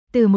Từ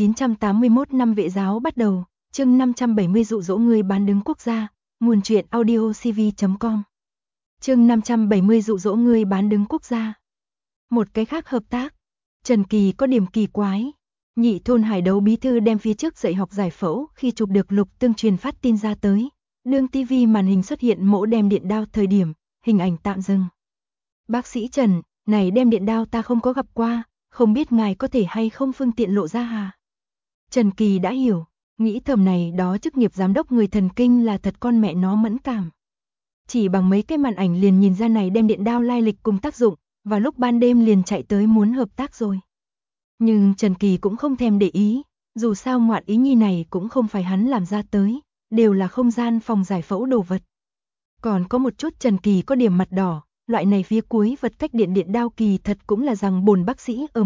1981 năm vệ giáo bắt đầu, chương 570 dụ dỗ người bán đứng quốc gia, nguồn truyện audiocv.com. Chương 570 dụ dỗ người bán đứng quốc gia. Một cái khác hợp tác. Trần Kỳ có điểm kỳ quái. Nhị thôn Hải Đấu bí thư đem phía trước dạy học giải phẫu khi chụp được lục tương truyền phát tin ra tới. Đương TV màn hình xuất hiện mẫu đem điện đao thời điểm, hình ảnh tạm dừng. Bác sĩ Trần, này đem điện đao ta không có gặp qua, không biết ngài có thể hay không phương tiện lộ ra hả? Trần Kỳ đã hiểu, nghĩ thầm này đó chức nghiệp giám đốc người thần kinh là thật con mẹ nó mẫn cảm. Chỉ bằng mấy cái màn ảnh liền nhìn ra này đem điện đao lai lịch cùng tác dụng, và lúc ban đêm liền chạy tới muốn hợp tác rồi. Nhưng Trần Kỳ cũng không thèm để ý, dù sao ngoạn ý nhi này cũng không phải hắn làm ra tới, đều là không gian phòng giải phẫu đồ vật. Còn có một chút Trần Kỳ có điểm mặt đỏ, loại này phía cuối vật cách điện đao kỳ thật cũng là rằng bổn bác sĩ ở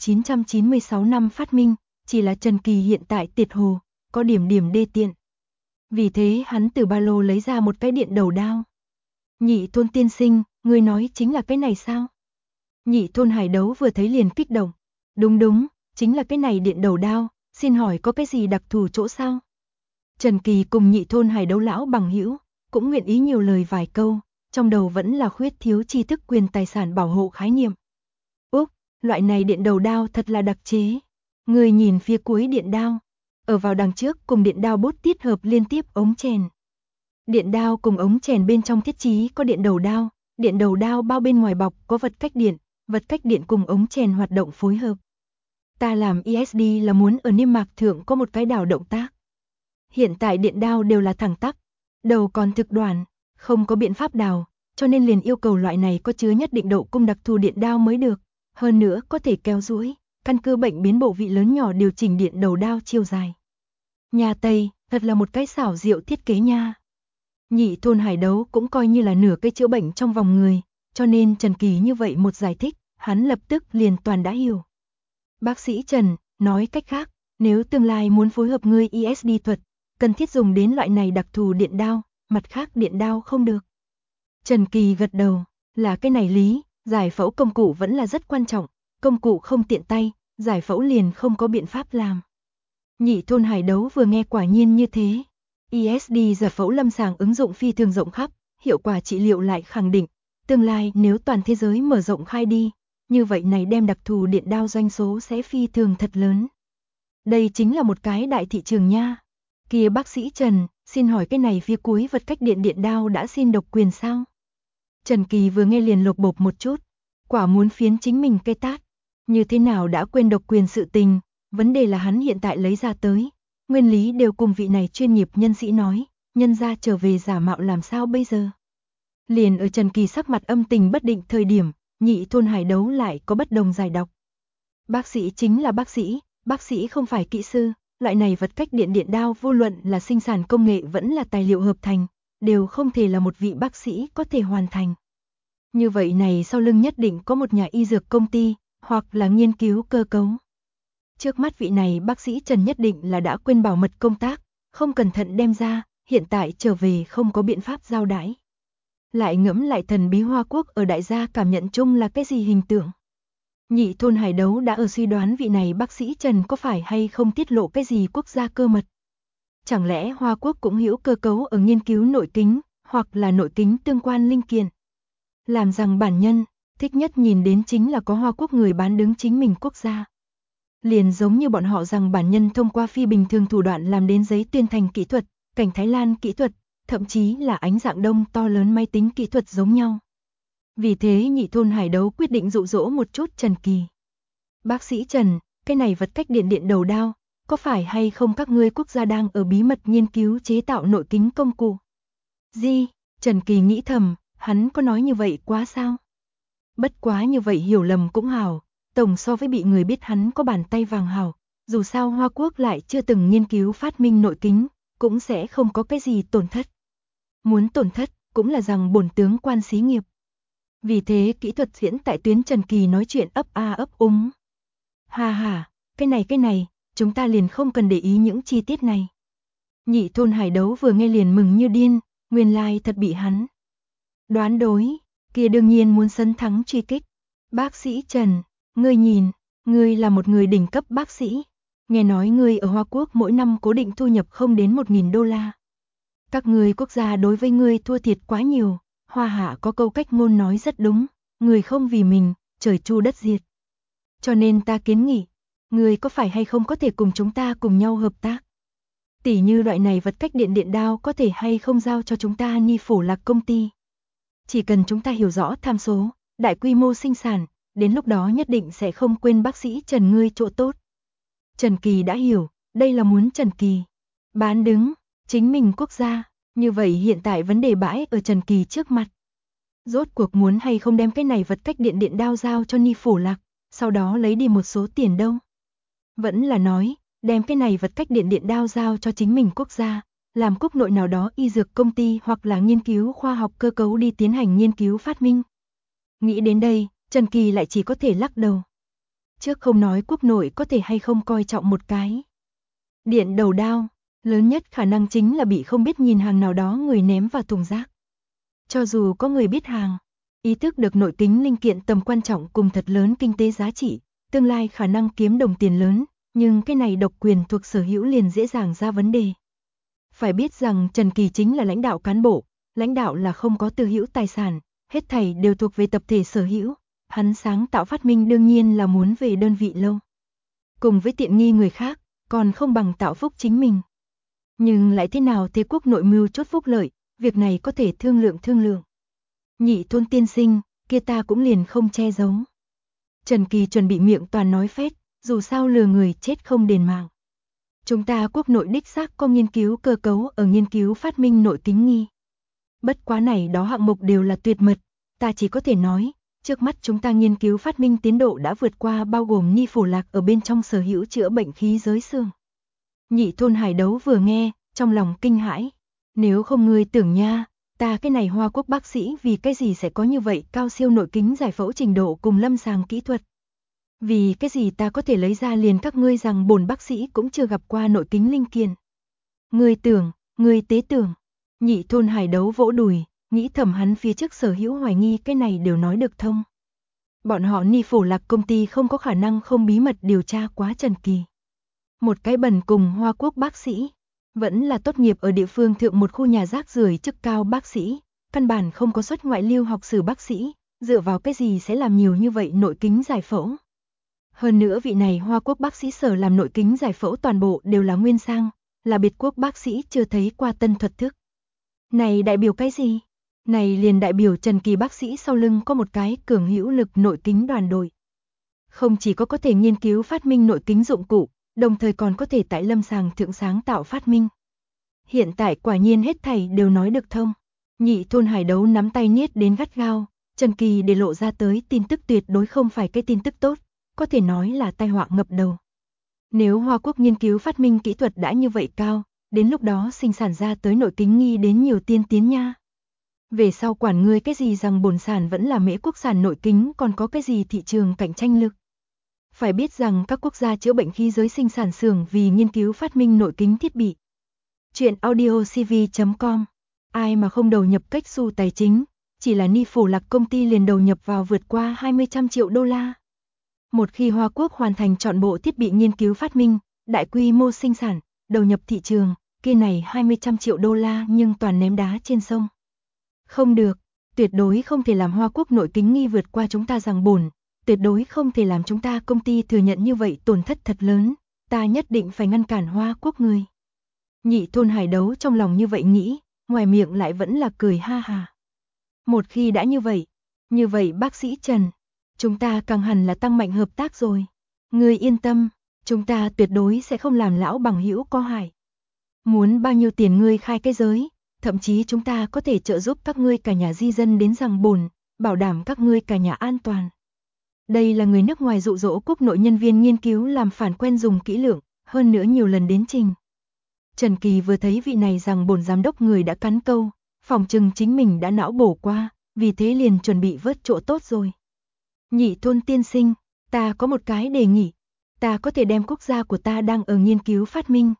1996 năm phát minh, chỉ là Trần Kỳ hiện tại tiệt hồ, có điểm đê tiện. Vì thế hắn từ ba lô lấy ra một cái điện đầu đao. Nhị thôn tiên sinh, người nói chính là cái này sao? Nhị thôn Hải Đấu vừa thấy liền kích động. Đúng, chính là cái này điện đầu đao, xin hỏi có cái gì đặc thù chỗ sao? Trần Kỳ cùng nhị thôn Hải Đấu lão bằng hữu, cũng nguyện ý nhiều lời vài câu, trong đầu vẫn là khuyết thiếu tri thức quyền tài sản bảo hộ khái niệm. Úc, loại này điện đầu đao thật là đặc chế. Người nhìn phía cuối điện đao, ở vào đằng trước cùng điện đao bút tiết hợp liên tiếp ống chèn. Điện đao cùng ống chèn bên trong thiết trí có điện đầu đao bao bên ngoài bọc có vật cách điện cùng ống chèn hoạt động phối hợp. Ta làm ESD là muốn ở niêm mạc thượng có một cái đảo động tác. Hiện tại điện đao đều là thẳng tắp, đầu còn thực đoạn, không có biện pháp đào, cho nên liền yêu cầu loại này có chứa nhất định độ cung đặc thù điện đao mới được, hơn nữa có thể kéo duỗi, căn cứ bệnh biến bộ vị lớn nhỏ điều chỉnh điện đầu đao chiều dài. Nhà Tây, thật là một cái xảo diệu thiết kế nha. Nhị thôn Hải Đấu cũng coi như là nửa cây chữa bệnh trong vòng người, cho nên Trần Kỳ như vậy một giải thích, hắn lập tức liền toàn đã hiểu. Bác sĩ Trần, nói cách khác, nếu tương lai muốn phối hợp người ESD thuật, cần thiết dùng đến loại này đặc thù điện đao, mặt khác điện đao không được. Trần Kỳ gật đầu, là cái này lý, giải phẫu công cụ vẫn là rất quan trọng, công cụ không tiện tay, giải phẫu liền không có biện pháp làm. Nhị thôn Hải Đấu vừa nghe quả nhiên như thế. ESD giải phẫu lâm sàng ứng dụng phi thường rộng khắp, hiệu quả trị liệu lại khẳng định, tương lai nếu toàn thế giới mở rộng khai đi, như vậy này đem đặc thù điện đao doanh số sẽ phi thường thật lớn. Đây chính là một cái đại thị trường nha. Kia bác sĩ Trần, xin hỏi cái này phía cuối vật cách điện đao đã xin độc quyền sao? Trần Kỳ vừa nghe liền lột bột một chút, quả muốn phiến chính mình cây tát, như thế nào đã quên độc quyền sự tình, vấn đề là hắn hiện tại lấy ra tới, nguyên lý đều cùng vị này chuyên nghiệp nhân sĩ nói, nhân ra trở về giả mạo làm sao bây giờ? Liền ở Trần Kỳ sắc mặt âm tình bất định thời điểm, nhị thôn Hải Đấu lại có bất đồng giải đọc. Bác sĩ chính là bác sĩ không phải kỹ sư, loại này vật cách điện đao vô luận là sinh sản công nghệ vẫn là tài liệu hợp thành, đều không thể là một vị bác sĩ có thể hoàn thành. Như vậy này sau lưng nhất định có một nhà y dược công ty, hoặc là nghiên cứu cơ cấu. Trước mắt vị này bác sĩ Trần nhất định là đã quên bảo mật công tác, không cẩn thận đem ra, hiện tại trở về không có biện pháp giao đãi. Lại ngẫm lại thần bí Hoa Quốc ở đại gia cảm nhận chung là cái gì hình tượng. Nhị thôn Hải Đấu đã ở suy đoán vị này bác sĩ Trần có phải hay không tiết lộ cái gì quốc gia cơ mật. Chẳng lẽ Hoa Quốc cũng hiểu cơ cấu ở nghiên cứu nội kính, hoặc là nội kính tương quan linh kiện. Làm rằng bản nhân, thích nhất nhìn đến chính là có Hoa Quốc người bán đứng chính mình quốc gia. Liền giống như bọn họ rằng bản nhân thông qua phi bình thường thủ đoạn làm đến giấy tuyên thành kỹ thuật, cảnh Thái Lan kỹ thuật, thậm chí là ánh dạng đông to lớn máy tính kỹ thuật giống nhau. Vì thế nhị thôn Hải Đấu quyết định dụ dỗ một chút Trần Kỳ. Bác sĩ Trần, cái này vật cách điện đầu đao, có phải hay không các ngươi quốc gia đang ở bí mật nghiên cứu chế tạo nội kính công cụ? Gì? Trần Kỳ nghĩ thầm, hắn có nói như vậy quá sao? Bất quá như vậy hiểu lầm cũng hảo, tổng so với bị người biết hắn có bàn tay vàng hảo, dù sao Hoa Quốc lại chưa từng nghiên cứu phát minh nội kính, cũng sẽ không có cái gì tổn thất. Muốn tổn thất, cũng là rằng bổn tướng quan xí nghiệp. Vì thế kỹ thuật diễn tại tuyến Trần Kỳ nói chuyện ấp a ấp úng. Ha, cái này, chúng ta liền không cần để ý những chi tiết này. Nhị thôn Hải Đấu vừa nghe liền mừng như điên, nguyên lai thật bị hắn đoán đối, kia đương nhiên muốn sấn thắng truy kích. Bác sĩ Trần, ngươi nhìn, Ngươi là một người đỉnh cấp bác sĩ. Nghe nói ngươi ở Hoa Quốc mỗi năm cố định thu nhập không đến 1.000 đô la. Các ngươi quốc gia đối với ngươi thua thiệt quá nhiều. Hoa Hạ có câu cách ngôn nói rất đúng. Người không vì mình, trời chu đất diệt. Cho nên ta kiến nghị, ngươi có phải hay không có thể cùng chúng ta cùng nhau hợp tác? Tỉ như loại này vật cách điện điện đao có thể hay không giao cho chúng ta Ni Phổ Lạc công ty. Chỉ cần chúng ta hiểu rõ tham số, đại quy mô sinh sản, đến lúc đó nhất định sẽ không quên bác sĩ Trần ngươi chỗ tốt. Trần Kỳ đã hiểu, đây là muốn Trần Kỳ bán đứng chính mình quốc gia, như vậy hiện tại vấn đề bãi ở Trần Kỳ trước mặt. Rốt cuộc muốn hay không đem cái này vật cách điện điện đao giao cho Ni Phổ Lạc, sau đó lấy đi một số tiền đâu. Vẫn là nói, đem cái này vật cách điện điện đao giao cho chính mình quốc gia, làm quốc nội nào đó y dược công ty hoặc là nghiên cứu khoa học cơ cấu đi tiến hành nghiên cứu phát minh. Nghĩ đến đây, Trần Kỳ lại chỉ có thể lắc đầu. Trước không nói quốc nội có thể hay không coi trọng một cái điện đầu đao, lớn nhất khả năng chính là bị không biết nhìn hàng nào đó người ném vào thùng rác. Cho dù có người biết hàng, ý thức được nội kính linh kiện tầm quan trọng cùng thật lớn kinh tế giá trị, tương lai khả năng kiếm đồng tiền lớn, nhưng cái này độc quyền thuộc sở hữu liền dễ dàng ra vấn đề. Phải biết rằng Trần Kỳ chính là lãnh đạo cán bộ, lãnh đạo là không có tư hữu tài sản, hết thảy đều thuộc về tập thể sở hữu, hắn sáng tạo phát minh đương nhiên là muốn về đơn vị lâu. Cùng với tiện nghi người khác, còn không bằng tạo phúc chính mình. Nhưng lại thế nào thế quốc nội mưu chốt phúc lợi, việc này có thể thương lượng. Nhị thôn tiên sinh, kia ta cũng liền không che giấu. Trần Kỳ chuẩn bị miệng toàn nói phét, dù sao lừa người chết không đền mạng. Chúng ta quốc nội đích xác có nghiên cứu cơ cấu ở nghiên cứu phát minh nội kính nghi. Bất quá này đó hạng mục đều là tuyệt mật, ta chỉ có thể nói, trước mắt chúng ta nghiên cứu phát minh tiến độ đã vượt qua bao gồm Ni Phổ Lạc ở bên trong sở hữu chữa bệnh khí giới xương. Nhị thôn Hải Đấu vừa nghe, trong lòng kinh hãi. Nếu không ngươi tưởng nha, ta cái này Hoa Quốc bác sĩ vì cái gì sẽ có như vậy cao siêu nội kính giải phẫu trình độ cùng lâm sàng kỹ thuật. Vì cái gì ta có thể lấy ra liền các ngươi rằng bổn bác sĩ cũng chưa gặp qua nội kính linh kiện. Ngươi tế tưởng. Nhị thôn Hải Đấu vỗ đùi, nghĩ thầm hắn phía trước sở hữu hoài nghi cái này đều nói được thông. Bọn họ Ni Phổ Lạc công ty không có khả năng không bí mật điều tra quá Trần Kỳ. Một cái bẩn cùng Hoa Quốc bác sĩ, vẫn là tốt nghiệp ở địa phương thượng một khu nhà rác rưởi chức cao bác sĩ, căn bản không có xuất ngoại lưu học sử bác sĩ, dựa vào cái gì sẽ làm nhiều như vậy nội kính giải phẫu. Hơn nữa vị này Hoa Quốc bác sĩ sở làm nội kính giải phẫu toàn bộ đều là nguyên sang, là biệt quốc bác sĩ chưa thấy qua tân thuật thức. Này đại biểu cái gì? Này liền đại biểu Trần Kỳ bác sĩ sau lưng có một cái cường hữu lực nội kính đoàn đội. Không chỉ có thể nghiên cứu phát minh nội kính dụng cụ, đồng thời còn có thể tại lâm sàng thượng sáng tạo phát minh. Hiện tại quả nhiên hết thảy đều nói được thông. Nhị thôn Hải Đấu nắm tay niết đến gắt gao, Trần Kỳ để lộ ra tới tin tức tuyệt đối không phải cái tin tức tốt, có thể nói là tai họa ngập đầu. Nếu Hoa Quốc nghiên cứu phát minh kỹ thuật đã như vậy cao, đến lúc đó sinh sản ra tới nội kính nghi đến nhiều tiên tiến nha. Về sau quản ngươi cái gì rằng bổn sản vẫn là Mễ quốc sản nội kính còn có cái gì thị trường cạnh tranh lực. Phải biết rằng các quốc gia chữa bệnh khí giới sinh sản xưởng vì nghiên cứu phát minh nội kính thiết bị. Chuyện audiocv.com. Ai mà không đầu nhập cách xu tài chính, chỉ là Ni Phổ Lạc công ty liền đầu nhập vào vượt qua 20 triệu đô la. Một khi Hoa Quốc hoàn thành trọn bộ thiết bị nghiên cứu phát minh, đại quy mô sinh sản, đầu nhập thị trường, kia này 20 triệu đô la nhưng toàn ném đá trên sông. Không được, tuyệt đối không thể làm Hoa Quốc nội kính nghi vượt qua chúng ta rằng bổn, tuyệt đối không thể làm chúng ta công ty thừa nhận như vậy tổn thất thật lớn, ta nhất định phải ngăn cản Hoa Quốc người. Nhị thôn Hải Đấu trong lòng như vậy nghĩ, ngoài miệng lại vẫn là cười ha ha. Một khi đã như vậy bác sĩ Trần, chúng ta càng hẳn là tăng mạnh hợp tác rồi. Ngươi yên tâm, chúng ta tuyệt đối sẽ không làm lão bằng hữu có hại. Muốn bao nhiêu tiền ngươi khai cái giới, thậm chí chúng ta có thể trợ giúp các ngươi cả nhà di dân đến rằng bổn, bảo đảm các ngươi cả nhà an toàn. Đây là người nước ngoài dụ dỗ quốc nội nhân viên nghiên cứu làm phản quen dùng kỹ lưỡng, hơn nữa nhiều lần đến trình. Trần Kỳ vừa thấy vị này rằng bổn giám đốc người đã cắn câu, phòng trừng chính mình đã não bổ qua, vì thế liền chuẩn bị vớt chỗ tốt rồi. Nhị thôn tiên sinh, ta có một cái đề nghị, ta có thể đem quốc gia của ta đang ở nghiên cứu phát minh.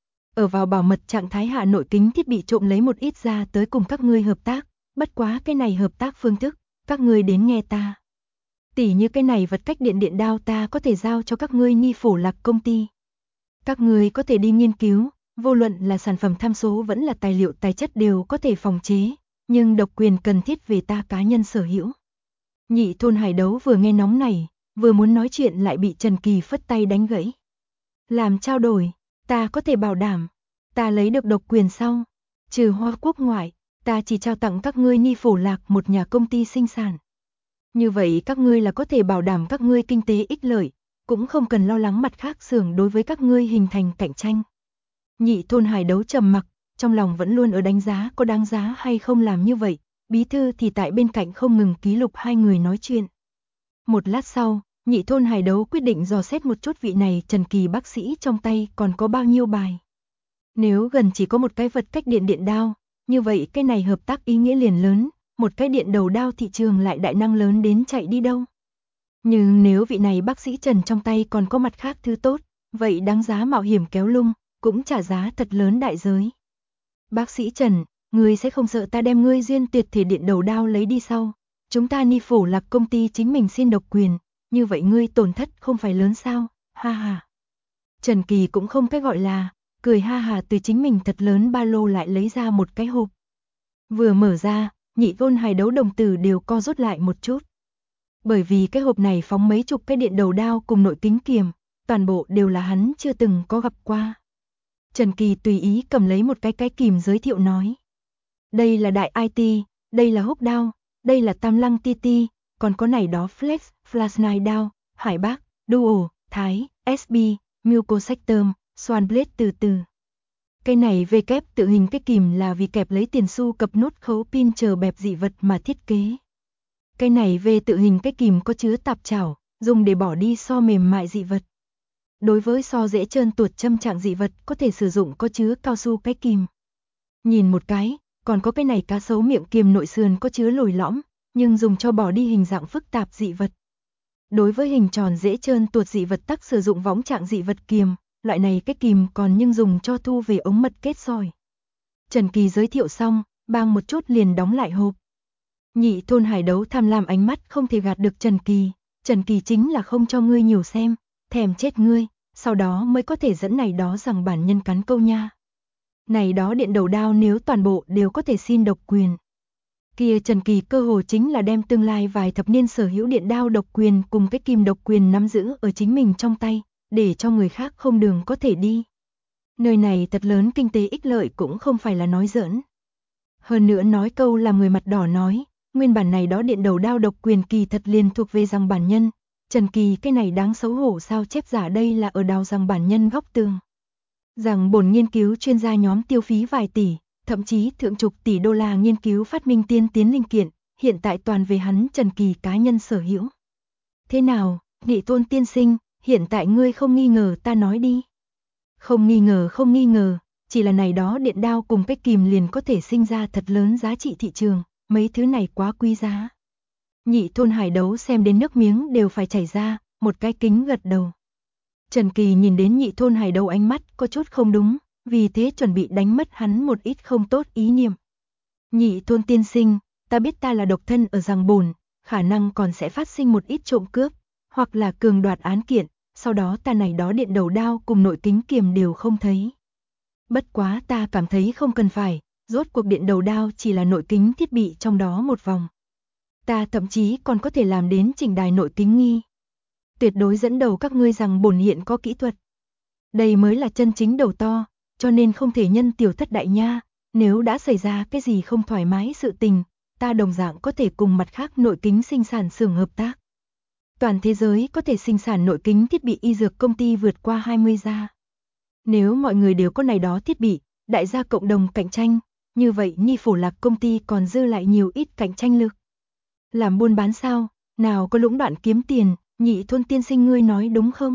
Ở vào bảo mật trạng thái hạ nội kính thiết bị trộm lấy một ít ra tới cùng các ngươi hợp tác, bất quá cái này hợp tác phương thức, các ngươi đến nghe ta. Tỉ như cái này vật cách điện đao ta có thể giao cho các ngươi Ni Phổ Lạc công ty. Các ngươi có thể đi nghiên cứu, vô luận là sản phẩm tham số vẫn là tài liệu tài chất đều có thể phòng chế, nhưng độc quyền cần thiết về ta cá nhân sở hữu. Nhị thôn Hải Đấu vừa nghe nóng này, vừa muốn nói chuyện lại bị Trần Kỳ phất tay đánh gãy. Làm trao đổi, ta có thể bảo đảm, ta lấy được độc quyền sau, trừ Hoa Quốc ngoại, ta chỉ trao tặng các ngươi Ni Phổ Lạc một nhà công ty sinh sản. Như vậy các ngươi là có thể bảo đảm các ngươi kinh tế ích lợi, cũng không cần lo lắng mặt khác xưởng đối với các ngươi hình thành cạnh tranh. Nhị thôn Hải Đấu trầm mặc, trong lòng vẫn luôn ở đánh giá có đáng giá hay không làm như vậy, bí thư thì tại bên cạnh không ngừng ký lục hai người nói chuyện. Một lát sau, nhị thôn Hải Đấu quyết định dò xét một chút vị này Trần Kỳ bác sĩ trong tay còn có bao nhiêu bài. Nếu gần chỉ có một cái vật cách điện đao, như vậy cái này hợp tác ý nghĩa liền lớn, một cái điện đầu đao thị trường lại đại năng lớn đến chạy đi đâu. Nhưng nếu vị này bác sĩ Trần trong tay còn có mặt khác thứ tốt, vậy đáng giá mạo hiểm kéo lung, cũng trả giá thật lớn đại giới. Bác sĩ Trần, ngươi sẽ không sợ ta đem ngươi duyên tuyệt thể điện đầu đao lấy đi sau? Chúng ta Ni Phổ Lạc công ty chính mình xin độc quyền, như vậy ngươi tổn thất không phải lớn sao? Ha ha. Trần Kỳ cũng không cái gọi là, cười ha ha từ chính mình thật lớn ba lô lại lấy ra một cái hộp. Vừa mở ra, nhị thôn Hải Đấu đồng tử đều co rút lại một chút. Bởi vì cái hộp này phóng mấy chục cái điện đầu đao cùng nội kính kiềm, toàn bộ đều là hắn chưa từng có gặp qua. Trần Kỳ tùy ý cầm lấy một cái kìm giới thiệu nói. Đây là đại IT, đây là húc đao, đây là tam lăng TT, còn có này đó Flex, Flashknife đao, Hải Bác, Dual, Thái, SB, Muco Sectum, Swan Blade từ từ. Cái này V kép tự hình cái kìm là vì kẹp lấy tiền xu cập nốt khấu pin chờ bẹp dị vật mà thiết kế. Cái này V tự hình cái kìm có chứa tạp chảo, dùng để bỏ đi so mềm mại dị vật. Đối với so dễ trơn tuột châm trạng dị vật có thể sử dụng có chứa cao su cái kìm. Nhìn một cái, còn có cái này cá sấu miệng kiềm nội sườn có chứa lồi lõm, nhưng dùng cho bỏ đi hình dạng phức tạp dị vật. Đối với hình tròn dễ trơn tuột dị vật tắc sử dụng võng trạng dị vật kiềm, loại này cái kìm còn nhưng dùng cho thu về ống mật kết sỏi. Trần Kỳ giới thiệu xong, bang một chút liền đóng lại hộp. Nhị thôn Hải Đấu tham lam ánh mắt không thể gạt được Trần Kỳ chính là không cho ngươi nhiều xem, thèm chết ngươi, sau đó mới có thể dẫn này đó rằng bản nhân cắn câu nha. Này đó điện đầu đao nếu toàn bộ đều có thể xin độc quyền. Kia Trần Kỳ cơ hồ chính là đem tương lai vài thập niên sở hữu điện đao độc quyền cùng cái kìm độc quyền nắm giữ ở chính mình trong tay, để cho người khác không đường có thể đi. Nơi này thật lớn kinh tế ích lợi cũng không phải là nói giỡn. Hơn nữa nói câu làm người mặt đỏ nói, nguyên bản này đó điện đầu đao độc quyền kỳ thật liền thuộc về rằng bản nhân. Trần Kỳ cái này đáng xấu hổ sao chép giả đây là ở đào rằng bản nhân góc tường. Rằng bổn nghiên cứu chuyên gia nhóm tiêu phí vài tỷ, thậm chí thượng chục tỷ đô la nghiên cứu phát minh tiên tiến linh kiện, hiện tại toàn về hắn Trần Kỳ cá nhân sở hữu. Thế nào, Nhị Tôn tiên sinh, hiện tại ngươi không nghi ngờ ta nói đi. Không nghi ngờ, chỉ là này đó điện đao cùng cái kìm liền có thể sinh ra thật lớn giá trị thị trường, mấy thứ này quá quý giá. Nhị thôn Hải Đấu xem đến nước miếng đều phải chảy ra, một cái kính gật đầu. Trần Kỳ nhìn đến nhị thôn Hải Đấu ánh mắt có chút không đúng, vì thế chuẩn bị đánh mất hắn một ít không tốt ý niệm. Nhị thôn tiên sinh, ta biết ta là độc thân ở Giang Bồn, khả năng còn sẽ phát sinh một ít trộm cướp, hoặc là cường đoạt án kiện, sau đó ta này đó điện đầu đao cùng nội kính kiềm đều không thấy. Bất quá ta cảm thấy không cần phải, rốt cuộc điện đầu đao chỉ là nội kính thiết bị trong đó một vòng. Ta thậm chí còn có thể làm đến chỉnh đài nội kính nghi. Tuyệt đối dẫn đầu các ngươi rằng bổn hiện có kỹ thuật. Đây mới là chân chính đầu to, cho nên không thể nhân tiểu thất đại nha, nếu đã xảy ra cái gì không thoải mái sự tình, ta đồng dạng có thể cùng mặt khác nội kính sinh sản xưởng hợp tác. Toàn thế giới có thể sinh sản nội kính thiết bị y dược công ty vượt qua 20 gia. Nếu mọi người đều có này đó thiết bị, đại gia cộng đồng cạnh tranh, như vậy Ni Phổ Lạc công ty còn dư lại nhiều ít cạnh tranh lực. Làm buôn bán sao, nào có lũng đoạn kiếm tiền, nhị thôn tiên sinh ngươi nói đúng không?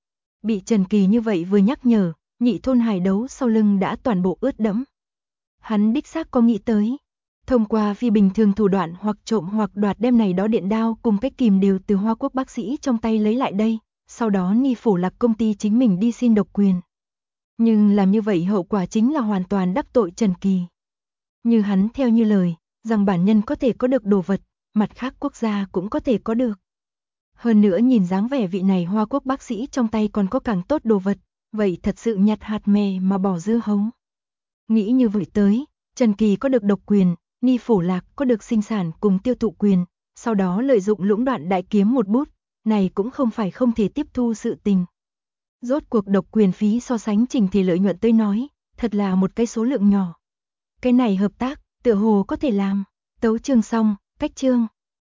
Bị Trần Kỳ như vậy vừa nhắc nhở, nhị thôn Hải Đấu sau lưng đã toàn bộ ướt đẫm. Hắn đích xác có nghĩ tới, thông qua phi bình thường thủ đoạn hoặc trộm hoặc đoạt đem này đó điện đao cùng cái kìm đều từ Hoa Quốc bác sĩ trong tay lấy lại đây, sau đó Ni Phổ Lạc công ty chính mình đi xin độc quyền. Nhưng làm như vậy hậu quả chính là hoàn toàn đắc tội Trần Kỳ. Như hắn theo như lời, rằng bản nhân có thể có được đồ vật, mặt khác quốc gia cũng có thể có được. Hơn nữa nhìn dáng vẻ vị này Hoa Quốc bác sĩ trong tay còn có càng tốt đồ vật, vậy thật sự nhặt hạt mè mà bỏ dưa hấu. Nghĩ như vậy tới, Trần Kỳ có được độc quyền, Ni Phổ Lạc có được sinh sản cùng tiêu thụ quyền, sau đó lợi dụng lũng đoạn đại kiếm một bút, này cũng không phải không thể tiếp thu sự tình. Rốt cuộc độc quyền phí so sánh trình thì lợi nhuận tới nói, thật là một cái số lượng nhỏ. Cái này hợp tác, tựa hồ có thể làm. Tấu chương xong, cách chương.